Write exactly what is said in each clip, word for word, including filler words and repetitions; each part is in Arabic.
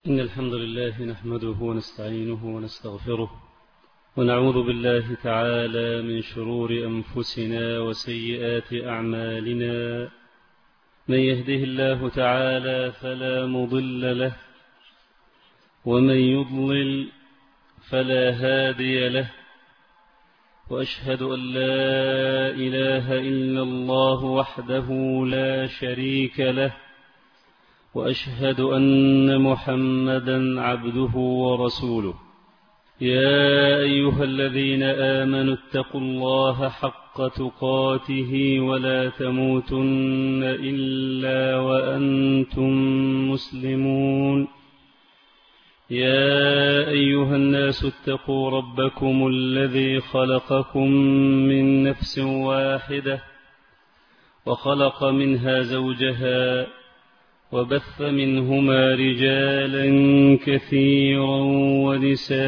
إن الحمد لله نحمده ونستعينه ونستغفره ونعوذ بالله تعالى من شرور أنفسنا وسيئات أعمالنا. من يهده الله تعالى فلا مضل له ومن يضلل فلا هادي له، وأشهد أن لا إله إلا الله وحده لا شريك له، وأشهد أن محمدا عبده ورسوله. يا أيها الذين آمنوا اتقوا الله حق تقاته ولا تموتن إلا وأنتم مسلمون. يا أيها الناس اتقوا ربكم الذي خلقكم من نفس واحدة وخلق منها زوجها وبث منهما رجالا كثيرا ونساء،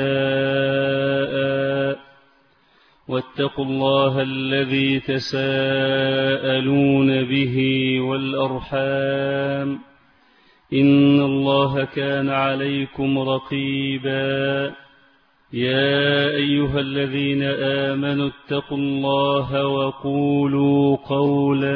واتقوا الله الذي تساءلون به والأرحام، إن الله كان عليكم رقيبا. يا أيها الذين آمنوا اتقوا الله وقولوا قولا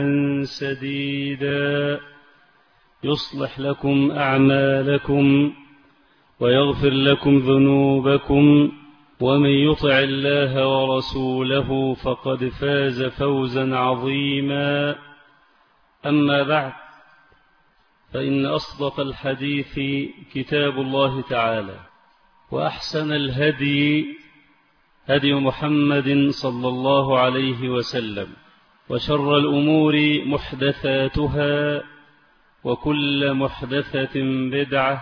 سديدا يصلح لكم أعمالكم ويغفر لكم ذنوبكم، ومن يطع الله ورسوله فقد فاز فوزا عظيما. أما بعد، فإن أصدق الحديث كتاب الله تعالى، وأحسن الهدي هدي محمد صلى الله عليه وسلم، وشر الأمور محدثاتها، وكل محدثة بدعة،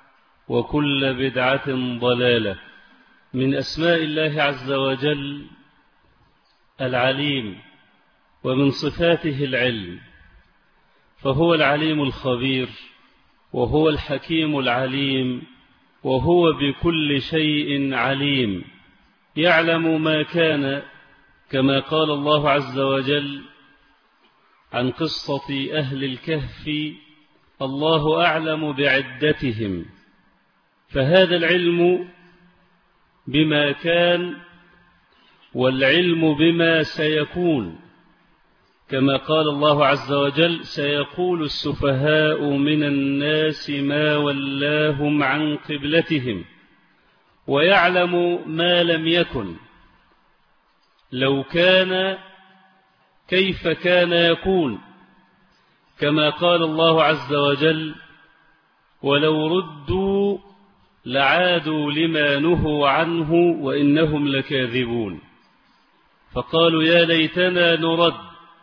وكل بدعة ضلالة. من أسماء الله عز وجل العليم، ومن صفاته العلم، فهو العليم الخبير، وهو الحكيم العليم، وهو بكل شيء عليم، يعلم ما كان، كما قال الله عز وجل عن قصة أهل الكهف: الله أعلم بعدتهم. فهذا العلم بما كان، والعلم بما سيكون، كما قال الله عز وجل: سيقول السفهاء من الناس ما ولاهم عن قبلتهم. ويعلم ما لم يكن، لو كان كيف كان يكون، كما قال الله عز وجل: ولو ردوا لعادوا لما نهوا عنه وإنهم لكاذبون. فقالوا: يا ليتنا نرد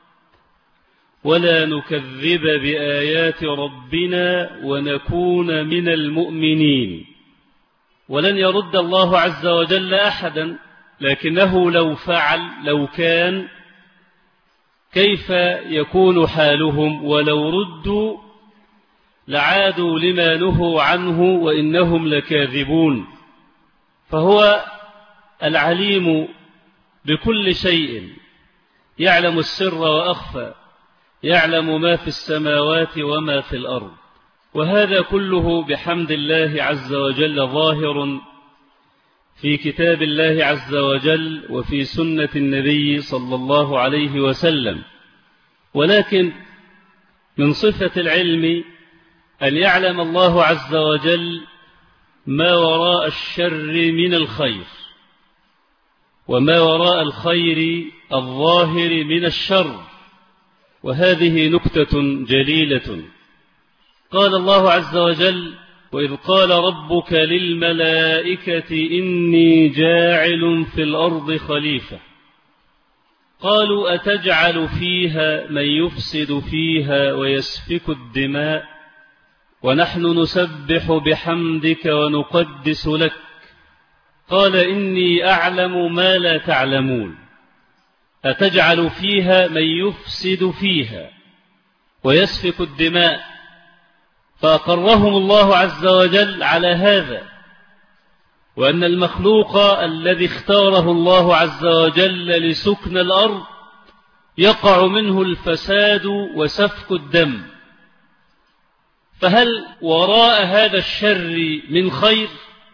ولا نكذب بآيات ربنا ونكون من المؤمنين. ولن يرد الله عز وجل أحدا، لكنه لو فعل، لو كان، كيف يكون حالهم؟ ولو ردوا لعادوا لما نهوا عنه وإنهم لكاذبون. فهو العليم بكل شيء، يعلم السر وأخفى، يعلم ما في السماوات وما في الأرض. وهذا كله بحمد الله عز وجل ظاهر في كتاب الله عز وجل وفي سنة النبي صلى الله عليه وسلم. ولكن من صفة العلم أن يعلم الله عز وجل ما وراء الشر من الخير، وما وراء الخير الظاهر من الشر. وهذه نكتة جليلة. قال الله عز وجل: وإذ قال ربك للملائكة إني جاعل في الأرض خليفة، قالوا أتجعل فيها من يفسد فيها ويسفك الدماء ونحن نسبح بحمدك ونقدس لك، قال إني أعلم ما لا تعلمون. أتجعل فيها من يفسد فيها ويسفك الدماء. فأقرهم الله عز وجل على هذا، وأن المخلوق الذي اختاره الله عز وجل لسكن الأرض يقع منه الفساد وسفك الدم. فهل وراء هذا الشر من خير؟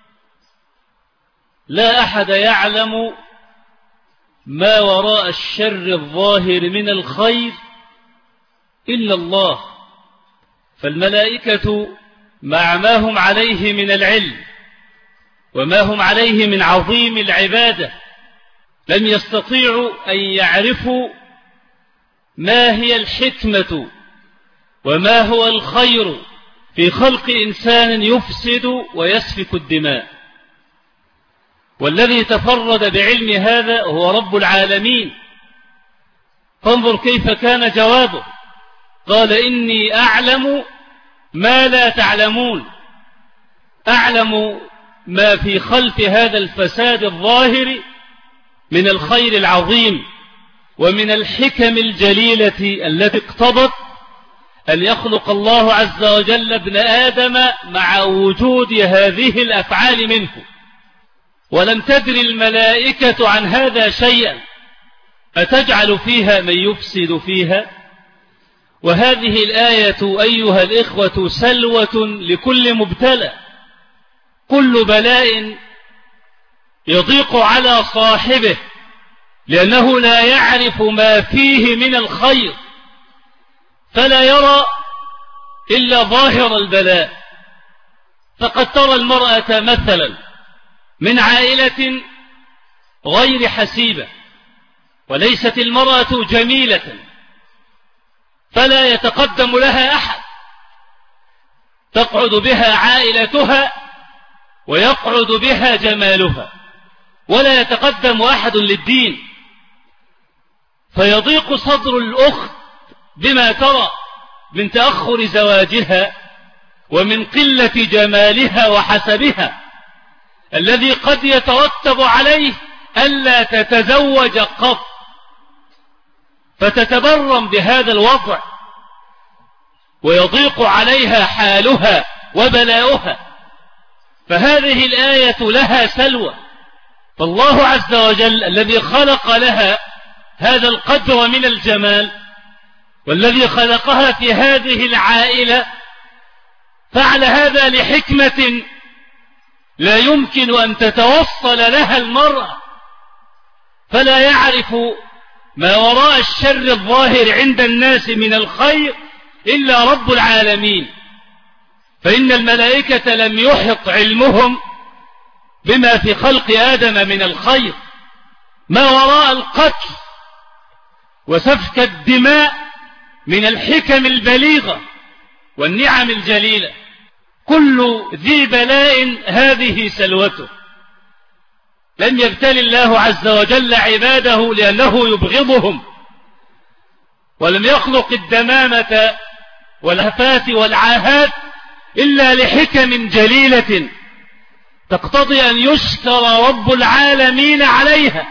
لا أحد يعلم ما وراء الشر الظاهر من الخير إلا الله. فالملائكة مع ما هم عليه من العلم وما هم عليه من عظيم العبادة لم يستطيعوا أن يعرفوا ما هي الحكمة وما هو الخير في خلق إنسان يفسد ويسفك الدماء. والذي تفرد بعلم هذا هو رب العالمين. فانظر كيف كان جوابه، قال إني أعلم ما لا تعلمون، أعلم ما في خلف هذا الفساد الظاهر من الخير العظيم ومن الحكم الجليلة التي اقتضت أن يخلق الله عز وجل ابن آدم مع وجود هذه الأفعال منه. ولم تدر الملائكة عن هذا شيئا، أتجعل فيها من يفسد فيها؟ وهذه الآية أيها الإخوة سلوة لكل مبتلى. كل بلاء يضيق على صاحبه لأنه لا يعرف ما فيه من الخير، فلا يرى إلا ظاهر البلاء. فقد ترى المرأة مثلا من عائلة غير حسيبة، وليست المرأة جميلة، فلا يتقدم لها أحد، تقعد بها عائلتها ويقعد بها جمالها، ولا يتقدم أحد للدين. فيضيق صدر الأخت بما ترى من تأخر زواجها ومن قلة جمالها وحسبها، الذي قد يترتب عليه ألا تتزوج قط، فتتبرم بهذا الوضع ويضيق عليها حالها وبلاؤها. فهذه الآية لها سلوى. فالله عز وجل الذي خلق لها هذا القدر من الجمال والذي خلقها في هذه العائلة فعل هذا لحكمة لا يمكن أن تتوصل لها المرأة، فلا يعرف ما وراء الشر الظاهر عند الناس من الخير إلا رب العالمين. فإن الملائكة لم يحط علمهم بما في خلق آدم من الخير. ما وراء القتل وسفك الدماء من الحكم البليغة والنعم الجليلة. كل ذي بلاء هذه سلوته. لم يبتل الله عز وجل عباده لأنه يبغضهم، ولم يخلق الدمامة والهفات والعاهات إلا لحكم جليلة تقتضي أن يشكر رب العالمين عليها.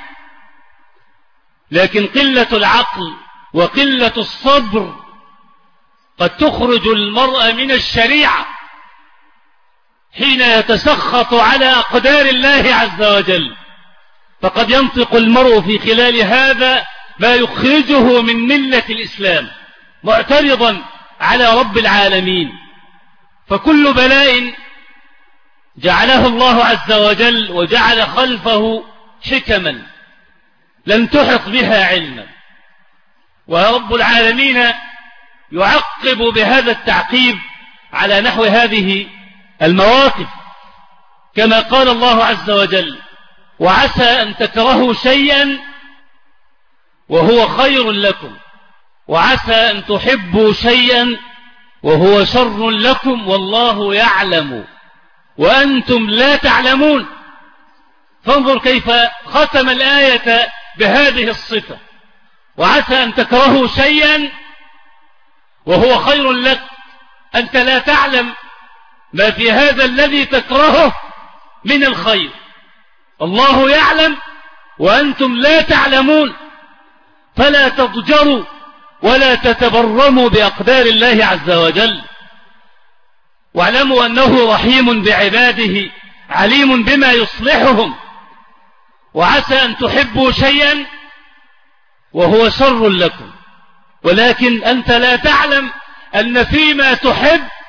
لكن قلة العقل وقلة الصبر قد تخرج المرء من الشريعة حين يتسخط على أقدار الله عز وجل. فقد ينطق المرء في خلال هذا ما يخرجه من ملة الإسلام معترضا على رب العالمين. فكل بلاء جعله الله عز وجل وجعل خلفه حكما لم تحط بها علما. ورب العالمين يعقب بهذا التعقيب على نحو هذه المواقف، كما قال الله عز وجل: وعسى أن تكرهوا شيئا وهو خير لكم، وعسى أن تحبوا شيئا وهو شر لكم، والله يعلم وأنتم لا تعلمون. فانظر كيف ختم الآية بهذه الصفة: وعسى أن تكرهوا شيئا وهو خير لك. أنت لا تعلم ما في هذا الذي تكرهه من الخير، الله يعلم وأنتم لا تعلمون. فلا تضجروا ولا تتبرموا بأقدار الله عز وجل، واعلموا أنه رحيم بعباده عليم بما يصلحهم. وعسى أن تحبوا شيئا وهو شر لكم، ولكن أنت لا تعلم أن فيما تحب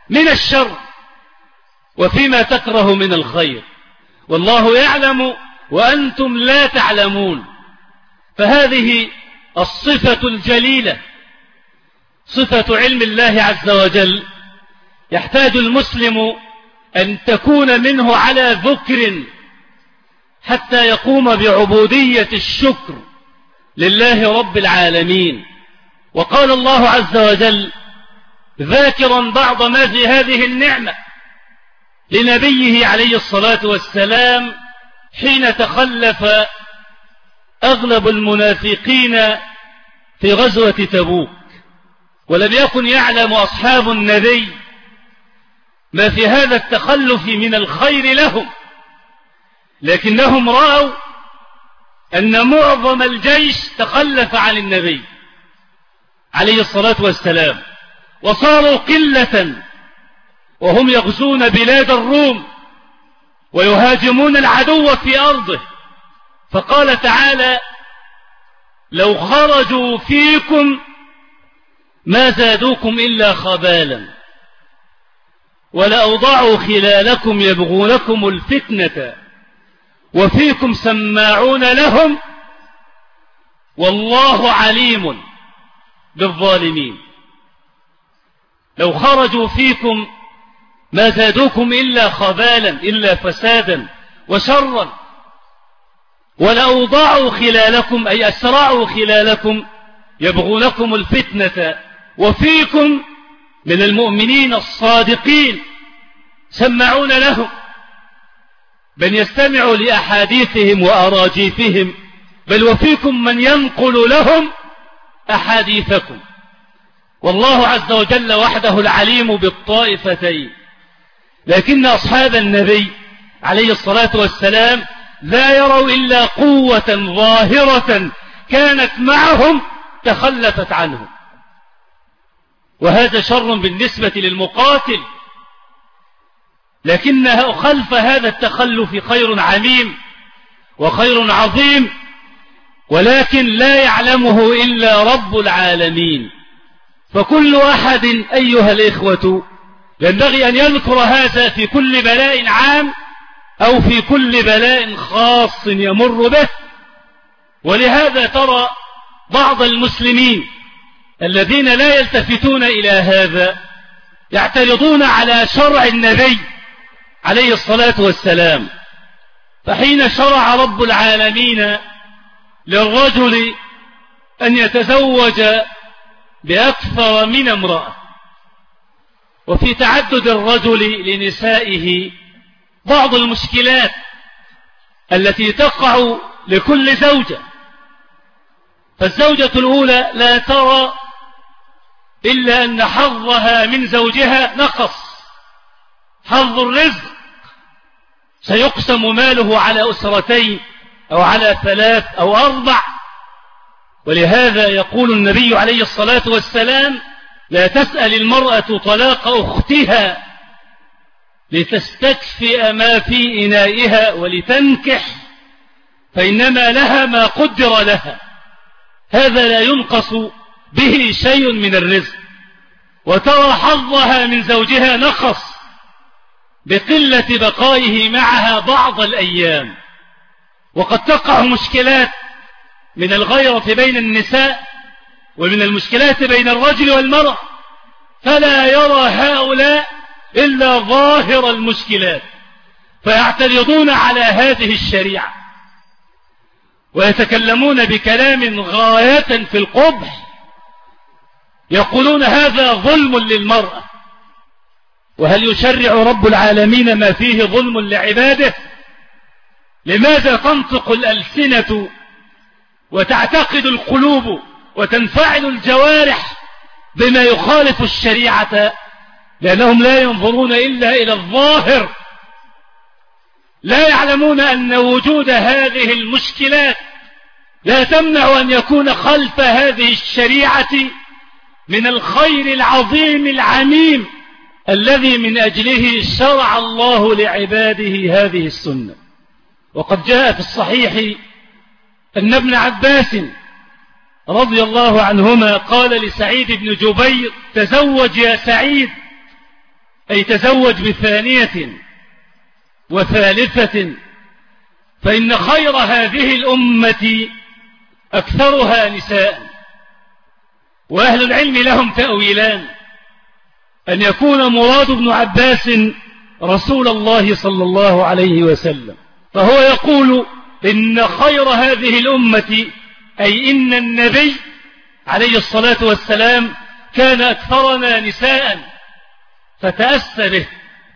من الشر وفيما تكره من الخير، والله يعلم وأنتم لا تعلمون. فهذه الصفة الجليلة صفة علم الله عز وجل يحتاج المسلم أن تكون منه على ذكر حتى يقوم بعبودية الشكر لله رب العالمين. وقال الله عز وجل ذاكرا بعض ما في هذه النعمة لنبيه عليه الصلاة والسلام حين تخلف أغلب المنافقين في غزوة تبوك، ولم يكن يعلم أصحاب النبي ما في هذا التخلف من الخير لهم، لكنهم رأوا أن معظم الجيش تخلف عن النبي عليه الصلاة والسلام، وصاروا قلة وهم يغزون بلاد الروم ويهاجمون العدو في أرضه. فقال تعالى لو خرجوا فيكم ما زادوكم إلا خبالا ولأوضعوا خلالكم يبغونكم الفتنة وفيكم سماعون لهم والله عليم بالظالمين. لو خرجوا فيكم ما زادوكم إلا خبالا إلا فسادا وشرا ولأوضعوا خلالكم أي أسرعوا خلالكم يبغونكم الفتنة وفيكم من المؤمنين الصادقين سمعون لهم، بل يستمعوا لأحاديثهم وأراجيفهم، بل وفيكم من ينقل لهم أحاديثكم. والله عز وجل وحده العليم بالطائفتين، لكن أصحاب النبي عليه الصلاة والسلام لا يروا إلا قوة ظاهرة كانت معهم تخلفت عنهم، وهذا شر بالنسبة للمقاتل، لكنها خلف هذا التخلف خير عميم وخير عظيم، ولكن لا يعلمه إلا رب العالمين. فكل أحد أيها الإخوة ينبغي أن يذكر هذا في كل بلاء عام أو في كل بلاء خاص يمر به. ولهذا ترى بعض المسلمين الذين لا يلتفتون إلى هذا يعترضون على شرع النبي عليه الصلاة والسلام. فحين شرع رب العالمين للرجل أن يتزوج بأكثر من امرأة، وفي تعدد الرجل لنسائه بعض المشكلات التي تقع لكل زوجة، فالزوجة الأولى لا ترى إلا أن حظها من زوجها نقص، حظ الرزق سيقسم ماله على أسرتين أو على ثلاث أو أربع. ولهذا يقول النبي عليه الصلاة والسلام لا تسأل المرأة طلاق أختها لتستكفئ ما في إنائها ولتنكح، فإنما لها ما قدر لها، هذا لا ينقص به شيء من الرزق. وترى حظها من زوجها نقص بقلة بقائه معها بعض الأيام. وقد تقع مشكلات من الغيرة بين النساء ومن المشكلات بين الرجل والمرأة، فلا يرى هؤلاء إلا ظاهر المشكلات، فيعترضون على هذه الشريعة ويتكلمون بكلام غاية في القبح، يقولون هذا ظلم للمرأة. وهل يشرع رب العالمين ما فيه ظلم لعباده؟ لماذا تنطق الألسنة وتعتقد القلوب وتنفعل الجوارح بما يخالف الشريعة؟ لأنهم لا ينظرون إلا إلى الظاهر، لا يعلمون أن وجود هذه المشكلات لا تمنع أن يكون خلف هذه الشريعة من الخير العظيم العميم الذي من أجله شرع الله لعباده هذه السنة. وقد جاء في الصحيح أن ابن عباس رضي الله عنهما قال لسعيد بن جبير تزوج يا سعيد، أي تزوج بثانية وثالثة، فإن خير هذه الأمة أكثرها نساء. وأهل العلم لهم تأويلان: أن يكون مراد ابن عباس رسول الله صلى الله عليه وسلم، فهو يقول إن خير هذه الأمة أي إن النبي عليه الصلاة والسلام كان أكثرنا نساء فتأسى به.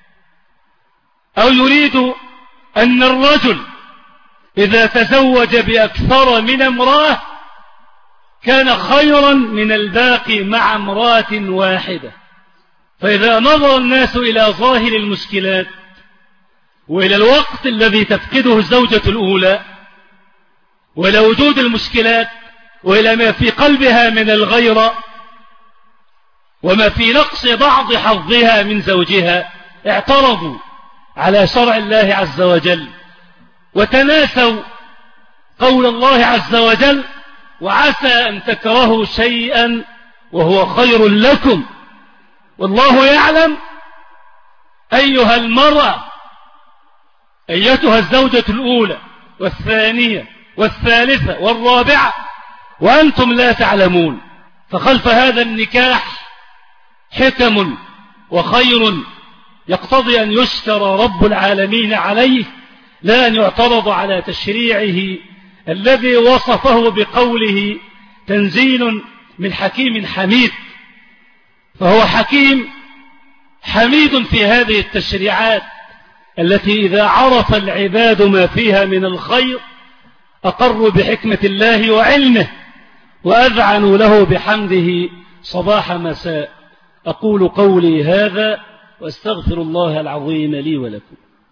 أو يريد أن الرجل إذا تزوج بأكثر من امرأة كان خيرا من الباقي مع امرأة واحدة. فإذا نظر الناس إلى ظاهر المشكلات وإلى الوقت الذي تفقده الزوجة الأولى وإلى وجود المشكلات وإلى ما في قلبها من الغيرة وما في نقص بعض حظها من زوجها، اعترضوا على شرع الله عز وجل وتناسوا قول الله عز وجل: وعسى أن تكرهوا شيئا وهو خير لكم والله يعلم. أيها المرأة، أيتها الزوجة الأولى والثانية والثالثة والرابعة وأنتم لا تعلمون، فخلف هذا النكاح حكم وخير يقتضي أن يشكر رب العالمين عليه، لا أن يعترض على تشريعه الذي وصفه بقوله: تنزيل من حكيم حميد. فهو حكيم حميد في هذه التشريعات التي إذا عرف العباد ما فيها من الخير أقروا بحكمة الله وعلمه وأذعنوا له بحمده صباح مساء. أقول قولي هذا وأستغفر الله العظيم لي ولكم.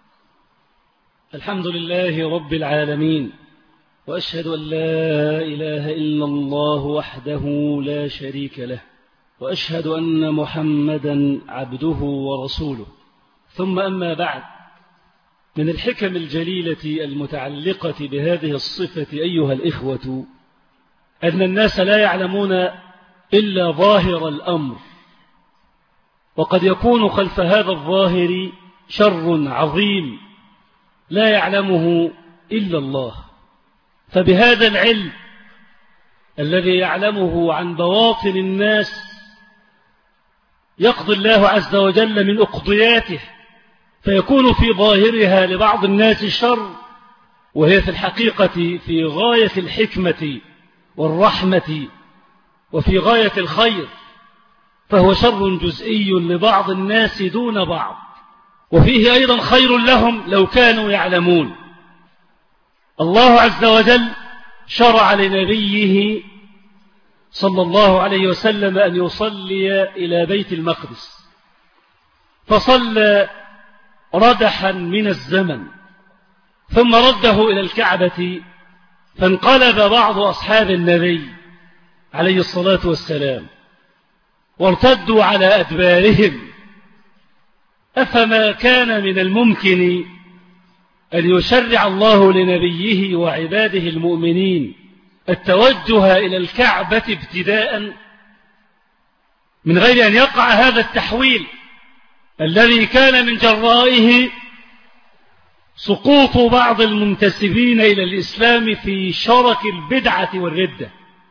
الحمد لله رب العالمين، وأشهد أن لا إله إلا الله وحده لا شريك له، وأشهد أن محمدا عبده ورسوله. ثم أما بعد، من الحكم الجليلة المتعلقة بهذه الصفة أيها الإخوة أن الناس لا يعلمون إلا ظاهر الأمر، وقد يكون خلف هذا الظاهر شر عظيم لا يعلمه إلا الله. فبهذا العلم الذي يعلمه عن بواطن الناس يقضي الله عز وجل من أقضياته، فيكون في ظاهرها لبعض الناس شر، وهي في الحقيقة في غاية الحكمة والرحمة وفي غاية الخير، فهو شر جزئي لبعض الناس دون بعض، وفيه أيضا خير لهم لو كانوا يعلمون. الله عز وجل شرع لنبيه صلى الله عليه وسلم أن يصلي إلى بيت المقدس، فصلى ردحا من الزمن ثم رده إلى الكعبة، فانقلب بعض أصحاب النبي عليه الصلاة والسلام وارتدوا على أدبارهم. أفما كان من الممكن أن يشرع الله لنبيه وعباده المؤمنين التوجه إلى الكعبة ابتداء من غير أن يقع هذا التحويل الذي كان من جرائه سقوط بعض المنتسبين إلى الإسلام في شرك البدعة والردة؟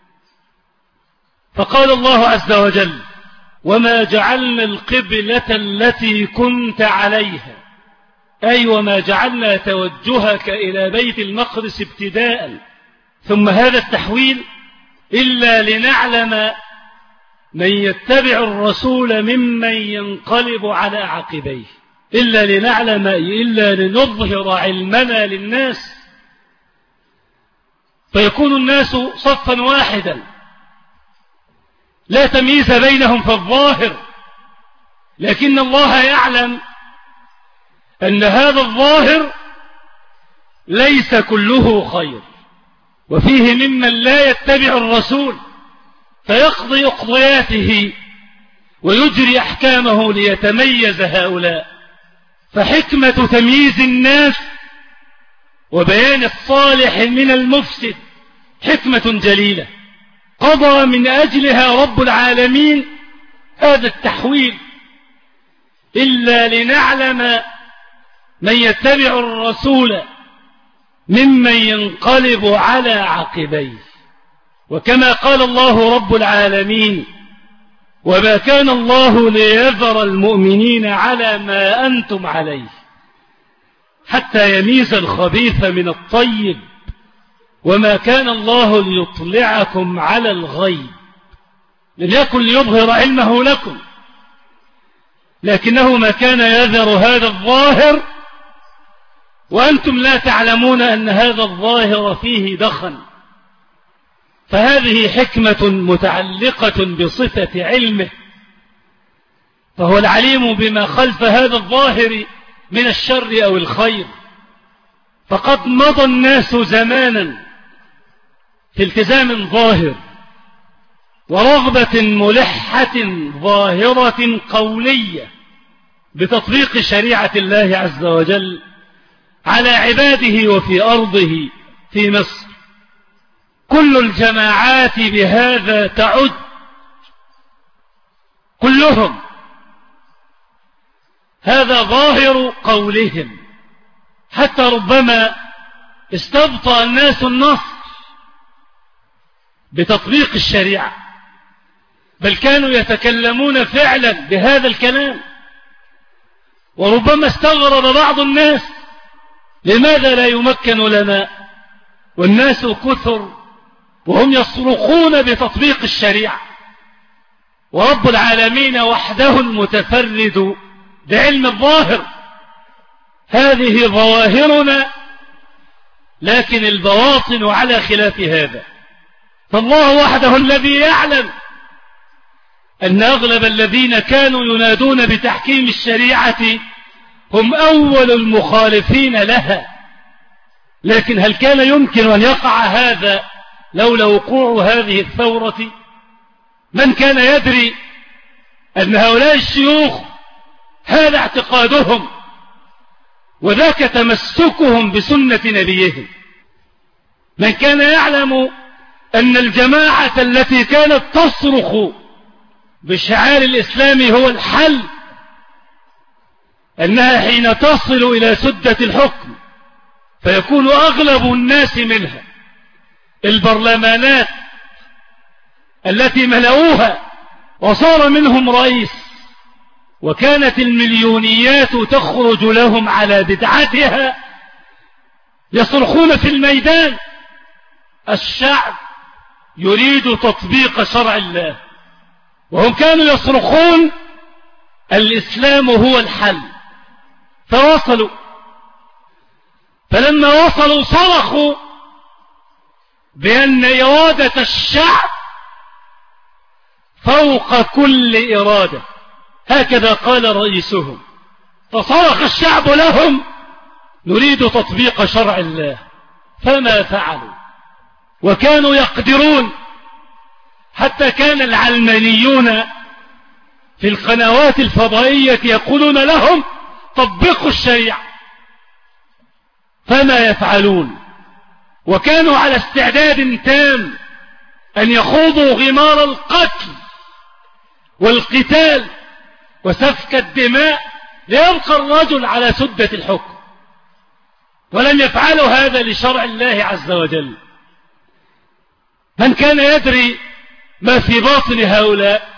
فقال الله عز وجل: وما جعلنا القبلة التي كنت عليها، أي وما جعلنا توجهك إلى بيت المقدس ابتداء ثم هذا التحويل إلا لنعلم من يتبع الرسول ممن ينقلب على عقبيه، إلا لنعلم إلا لنظهر علمنا للناس، فيكون الناس صفا واحدا لا تمييز بينهم في الظاهر، لكن الله يعلم أن هذا الظاهر ليس كله خير، وفيه ممن لا يتبع الرسول فيقضي أقضياته ويجري أحكامه ليتميز هؤلاء. فحكمة تمييز الناس وبيان الصالح من المفسد حكمة جليلة قضى من أجلها رب العالمين هذا التحويل إلا لنعلم من يتبع الرسول ممن ينقلب على عقبيه. وكما قال الله رب العالمين: وما كان الله ليذر المؤمنين على ما أنتم عليه حتى يميز الخبيث من الطيب وما كان الله ليطلعكم على الغيب لم يكن ليظهر علمه لكم لكنه ما كان يذر هذا الظاهر وأنتم لا تعلمون أن هذا الظاهر فيه دخن. فهذه حكمة متعلقة بصفة علمه، فهو العليم بما خلف هذا الظاهر من الشر أو الخير. فقد مضى الناس زمانا في التزام ظاهر ورغبة ملحة ظاهرة قولية بتطبيق شريعة الله عز وجل على عباده وفي أرضه في مصر. كل الجماعات بهذا تعد، كلهم، هذا ظاهر قولهم، حتى ربما استبطأ الناس النصر بتطبيق الشريعة، بل كانوا يتكلمون فعلا بهذا الكلام. وربما استغرب بعض الناس: لماذا لا يمكن لنا والناس كثر وهم يصرخون بتطبيق الشريعة، ورب العالمين وحده المتفرد بعلم الظاهر؟ هذه ظواهرنا، لكن البواطن على خلاف هذا. فالله وحده الذي يعلم أن أغلب الذين كانوا ينادون بتحكيم الشريعة هم أول المخالفين لها. لكن هل كان يمكن أن يقع هذا لولا وقوع هذه الثورة؟ من كان يدري أن هؤلاء الشيوخ هذا اعتقادهم وذاك تمسكهم بسنة نبيهم؟ من كان يعلم أن الجماعة التي كانت تصرخ بشعار الإسلام هو الحل، أنها حين تصل إلى سدة الحكم فيكون أغلب الناس منها البرلمانات التي ملؤوها وصار منهم رئيس، وكانت المليونيات تخرج لهم على بدعتها، يصرخون في الميدان: الشعب يريد تطبيق شرع الله، وهم كانوا يصرخون: الإسلام هو الحل. فوصلوا، فلما وصلوا صرخوا بأن إرادة الشعب فوق كل إرادة، هكذا قال رئيسهم. فصرخ الشعب لهم: نريد تطبيق شرع الله. فما فعلوا، وكانوا يقدرون، حتى كان العلمانيون في القنوات الفضائية يقولون لهم: طبقوا الشريعة. فما يفعلون، وكانوا على استعداد تام أن يخوضوا غمار القتل والقتال وسفك الدماء ليبقى الرجل على سدة الحكم، ولم يفعلوا هذا لشرع الله عز وجل. من كان يدري ما في باطن هؤلاء؟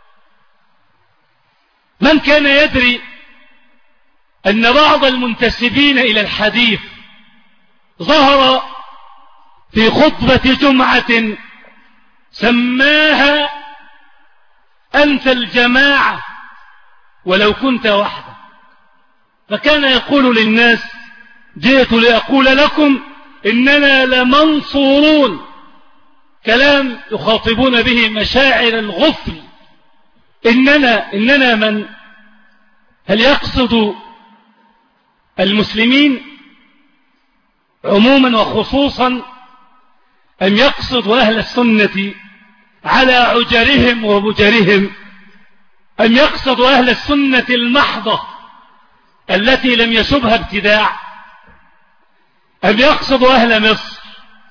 من كان يدري أن بعض المنتسبين إلى الحديث ظهر في خطبة جمعة سماها: أنت الجماعة ولو كنت وحدك. فكان يقول للناس: جئت لأقول لكم إننا لمنصورون، كلام يخاطبون به مشاعر الغفل. إننا إننا من؟ هل يقصد المسلمين عموما وخصوصا، أم يقصد أهل السنة على عجرهم وبجرهم، أم يقصد أهل السنة المحضة التي لم يشبها ابتداع، أم يقصد أهل مصر؟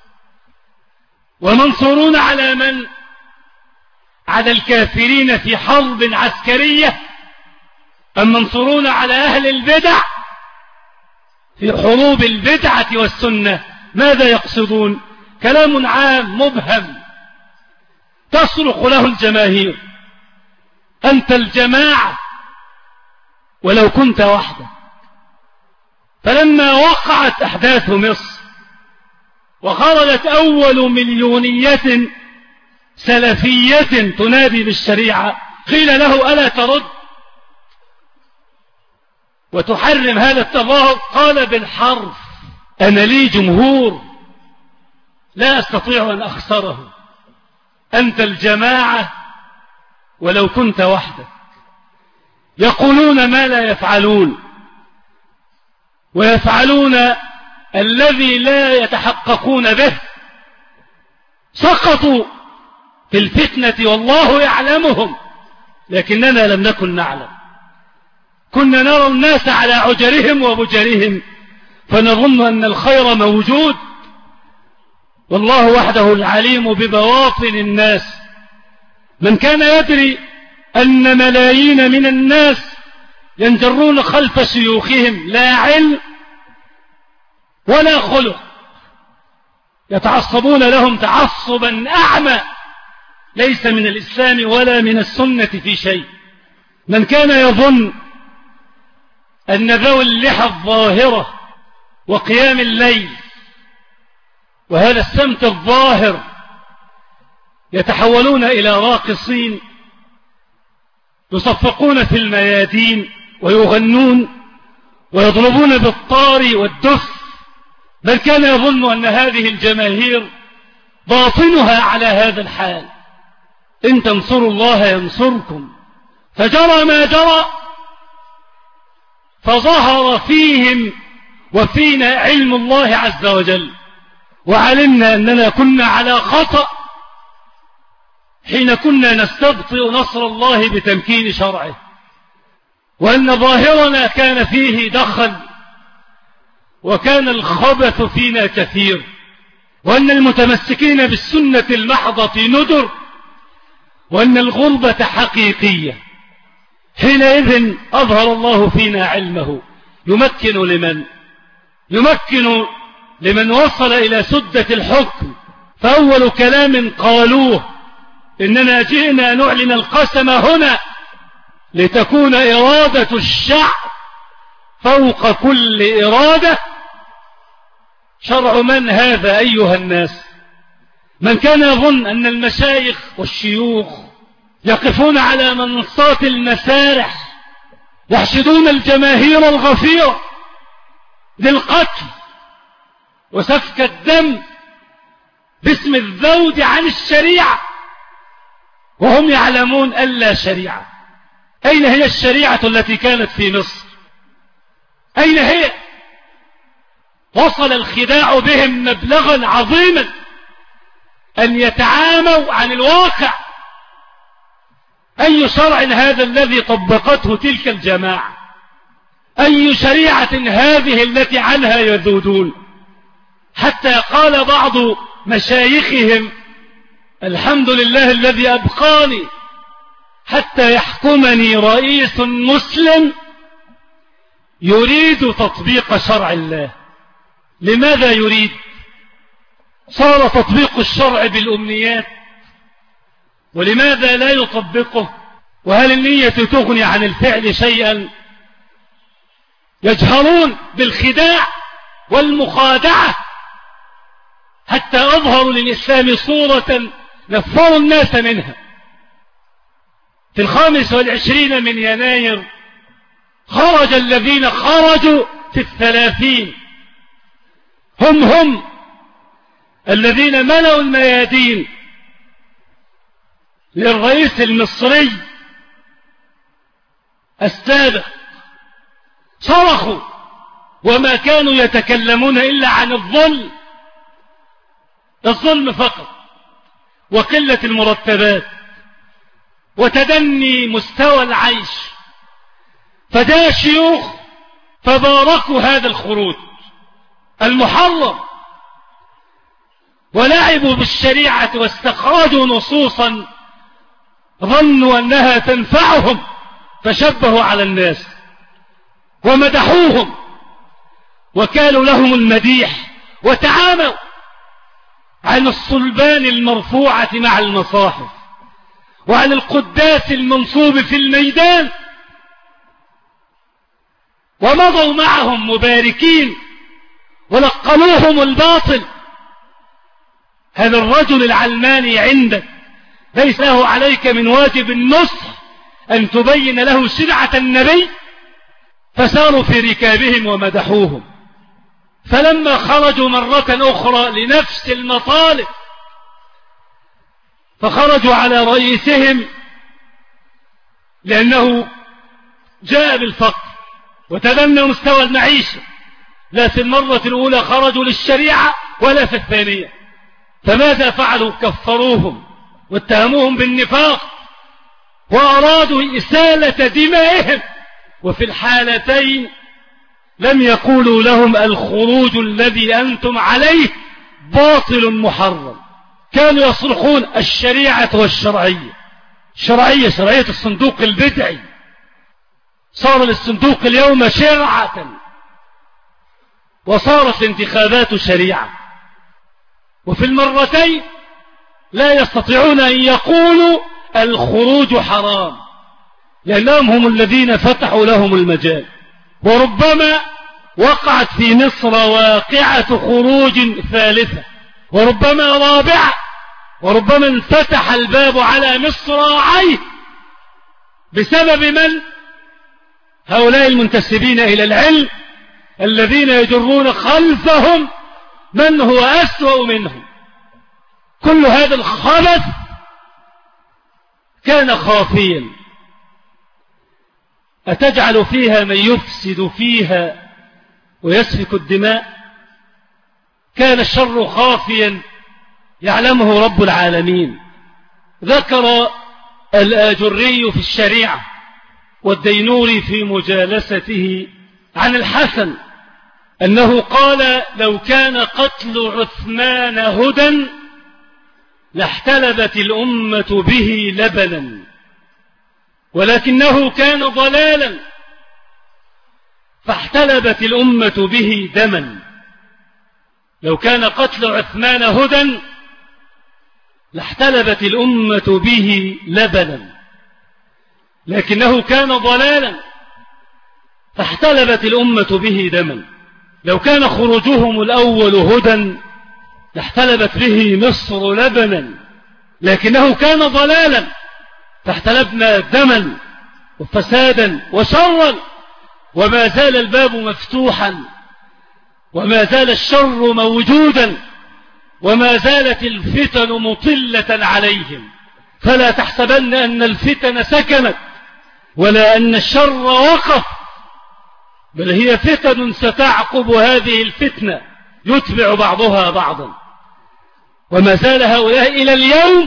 ومنصورون على من؟ على الكافرين في حرب عسكرية أم منصورون على أهل البدع في حروب البدعة والسنة. ماذا يقصدون؟ كلام عام مبهم تصرخ له الجماهير: أنت الجماعة ولو كنت وحدك. فلما وقعت أحداث مصر وخرجت أول مليونية سلفية تنادي بالشريعة، قيل له: ألا ترد وتحرم هذا التظاهر؟ قال بالحرف: أنا لي جمهور لا أستطيع أن أخسره. أنت الجماعة ولو كنت وحدك. يقولون ما لا يفعلون، ويفعلون الذي لا يتحققون به. سقطوا في الفتنة والله يعلمهم، لكننا لم نكن نعلم. كنا نرى الناس على عجرهم وبجرهم فنظن أن الخير موجود، والله وحده العليم ببواطن الناس. من كان يدري أن ملايين من الناس ينجرون خلف شيوخهم لا علم ولا خلق، يتعصبون لهم تعصبا أعمى ليس من الإسلام ولا من السنة في شيء. من كان يظن أن ذوي اللحى الظاهرة وقيام الليل وهذا السمت الظاهر يتحولون إلى راقصين يصفقون في الميادين ويغنون ويضربون بالطار والدف، بل كان يظن أن هذه الجماهير باطنها على هذا الحال. إن تنصروا الله ينصركم. فجرى ما جرى، فظهر فيهم وفينا علم الله عز وجل، وعلمنا أننا كنا على خطأ حين كنا نستبطئ نصر الله بتمكين شرعه، وأن ظاهرنا كان فيه دخل، وكان الخبث فينا كثير، وأن المتمسكين بالسنة المحضة ندر، وأن الغربة حقيقية. حينئذ أظهر الله فينا علمه، يمكن لمن يمكن لمن وصل إلى سدة الحكم. فأول كلام قالوه: إننا جئنا نعلن القسم هنا لتكون إرادة الشعب فوق كل إرادة. شرع من هذا أيها الناس؟ من كان يظن أن المشايخ والشيوخ يقفون على منصات المسارح يحشدون الجماهير الغفيرة للقتل وسفك الدم باسم الذود عن الشريعة، وهم يعلمون ألا شريعة. أين هي الشريعة التي كانت في مصر؟ أين هي؟ وصل الخداع بهم مبلغا عظيما أن يتعاموا عن الواقع. أي شرع هذا الذي طبقته تلك الجماعة؟ أي شريعة هذه التي عنها يذودون؟ حتى قال بعض مشايخهم: الحمد لله الذي أبقاني حتى يحكمني رئيس مسلم يريد تطبيق شرع الله. لماذا يريد؟ صار تطبيق الشرع بالأمنيات، ولماذا لا يطبقه؟ وهل النية تغني عن الفعل شيئا؟ يجهرون بالخداع والمخادعة حتى أظهروا للإسلام صورة نفروا الناس منها. في الخامس والعشرين من يناير خرج الذين خرجوا في الثلاثين، هم هم الذين ملأوا الميادين للرئيس المصري السابق، صرخوا وما كانوا يتكلمون إلا عن الظلم، الظلم فقط، وقلة المرتبات، وتدني مستوى العيش. فجاء الشيوخ فباركوا هذا الخروج المحرم، ولعبوا بالشريعة واستخرجوا نصوصا ظنوا أنها تنفعهم فشبهوا على الناس ومدحوهم وكالوا لهم المديح، وتعاموا عن الصلبان المرفوعة مع المصاحف وعن القداس المنصوب في الميدان، ومضوا معهم مباركين ولقنوهم الباطل. هذا الرجل العلماني عندك ليس له عليك من واجب النصح أن تبين له شرعة النبي؟ فساروا في ركابهم ومدحوهم، فلما خرجوا مرة أخرى لنفس المطالب فخرجوا على رئيسهم لأنه جاء بالفقر وتدنى مستوى المعيشة، لا في المرة الأولى خرجوا للشريعة ولا في الثانية. فماذا فعلوا؟ كفروهم واتهموهم بالنفاق وأرادوا إسالة دمائهم، وفي الحالتين لم يقولوا لهم الخروج الذي أنتم عليه باطل محرم، كانوا يصرخون الشريعة والشرعية. شرعية شرعية الصندوق البدعي، صار للصندوق اليوم شرعة، وصارت الانتخابات شريعة. وفي المرتين لا يستطيعون أن يقولوا الخروج حرام، لأنهم هم الذين فتحوا لهم المجال. وربما وقعت في مصر واقعة خروج ثالثة، وربما رابعة، وربما انفتح الباب على مصراعيه بسبب من؟ هؤلاء المنتسبين إلى العلم الذين يجرون خلفهم من هو أسوأ منهم. كل هذا الخبث كان خافيا، أتجعل فيها من يفسد فيها ويسفك الدماء؟ كان الشر خافيا يعلمه رب العالمين. ذكر الآجري في الشريعة والدينوري في مجالسته عن الحسن أنه قال لو كان قتل عثمان هدى لاحتلبت الأمة به لبنا، ولكنه كان ضلالا فاحتلبت الأمة به دما. لو كان قتل عثمان هدى لاحتلبت الأمة به لبنا، لكنه كان ضلالا فاحتلبت الأمة به دما. لو كان خروجهم الأول هدى لاحتلبت به مصر لبنا، لكنه كان ضلالا فاحتلبنا دما وفسادا وشرا. وما زال الباب مفتوحا، وما زال الشر موجودا، وما زالت الفتن مطلة عليهم. فلا تحسبن أن الفتن سكنت ولا أن الشر وقف، بل هي فتن ستعقب هذه الفتنة يتبع بعضها بعضا. وما زال هؤلاء إلى اليوم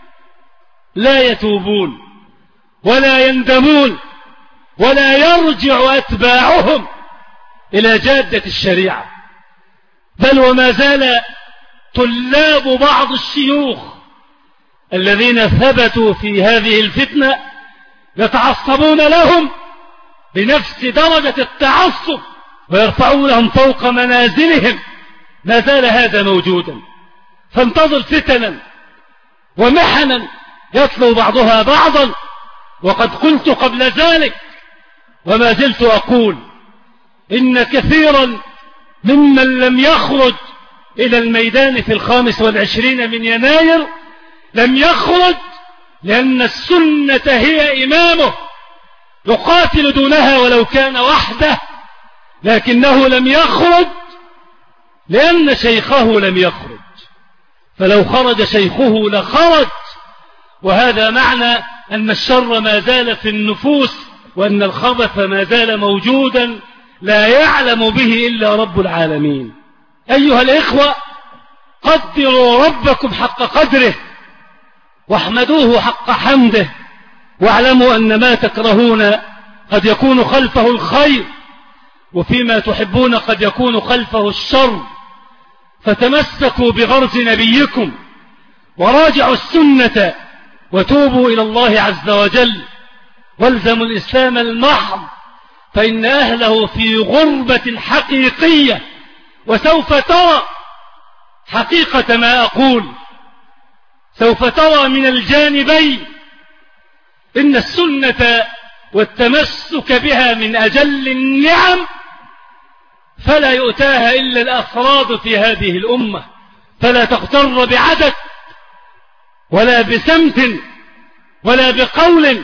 لا يتوبون ولا يندمون ولا يرجع أتباعهم إلى جادة الشريعة، بل وما زال طلاب بعض الشيوخ الذين ثبتوا في هذه الفتنة يتعصبون لهم بنفس درجة التعصب ويرفعونهم فوق منازلهم. ما زال هذا موجودا، فانتظر فتنا ومحنا يتلو بعضها بعضا. وقد قلت قبل ذلك وما زلت أقول إن كثيرا ممن لم يخرج إلى الميدان في الخامس والعشرين من يناير لم يخرج لأن السنة هي إمامه، يقاتل دونها ولو كان وحده، لكنه لم يخرج لأن شيخه لم يخرج، فلو خرج شيخه لخرج. وهذا معنى أن الشر ما زال في النفوس وأن الخبث ما زال موجودا لا يعلم به إلا رب العالمين. أيها الإخوة، قدروا ربكم حق قدره واحمدوه حق حمده، واعلموا أن ما تكرهون قد يكون خلفه الخير، وفيما تحبون قد يكون خلفه الشر. فتمسكوا بغرز نبيكم وراجعوا السنة وتوبوا إلى الله عز وجل، والزموا الإسلام المحض فإن أهله في غربة حقيقية. وسوف ترى حقيقة ما أقول، سوف ترى من الجانبين إن السنة والتمسك بها من أجل النعم، فلا يؤتاها إلا الأفراد في هذه الأمة. فلا تغتر بعدد ولا بسمت ولا بقول،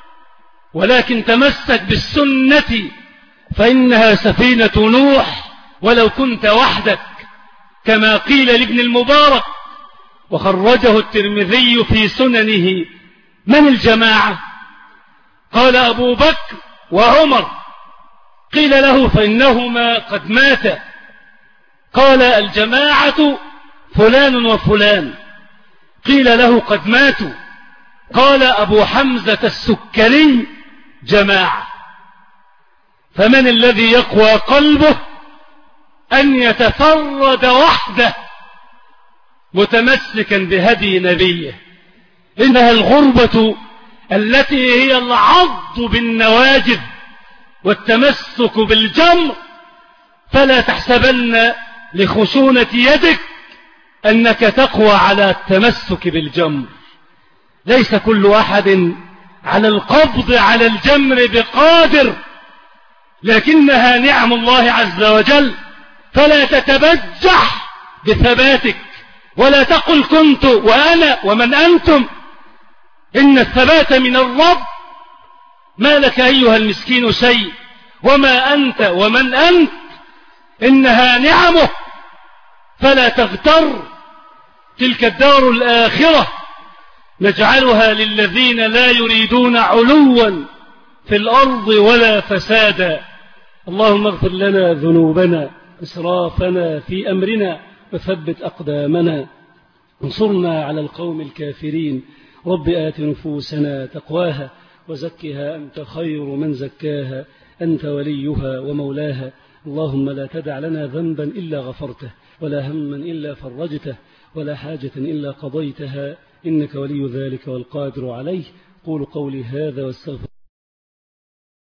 ولكن تمسك بالسنة فإنها سفينة نوح ولو كنت وحدك، كما قيل لابن المبارك وخرجه الترمذي في سننه. من الجماعة؟ قال أبو بكر وعمر. قيل له فإنهما قد ماتا. قال الجماعة فلان وفلان. قيل له قد ماتوا. قال أبو حمزة السكري جماعة. فمن الذي يقوى قلبه أن يتفرد وحده متمسكا بهدي نبيه؟ إنها الغربة التي هي العض بالنواجذ والتمسك بالجمر. فلا تحسبن لخشونة يدك أنك تقوى على التمسك بالجمر. ليس كل أحد على القبض على الجمر بقادر، لكنها نعم الله عز وجل. فلا تتبجح بثباتك ولا تقل كنت وأنا ومن أنتم. إن الثبات من الرب. ما لك أيها المسكين شيء وما أنت ومن أنت، إنها نعمه. فلا تغتر. تلك الدار الآخرة نجعلها للذين لا يريدون علوا في الأرض ولا فسادا. اللهم اغفر لنا ذنوبنا إسرافنا في أمرنا وثبت أقدامنا انصرنا على القوم الكافرين. رب آت نفوسنا تقواها وزكها أنت خير من زكاها، أنت وليها ومولاها. اللهم لا تدع لنا ذنبا إلا غفرته ولا هما إلا فرجته ولا حاجة إلا قضيتها، إنك ولي ذلك والقادر عليه. قولوا قولي هذا واستغفر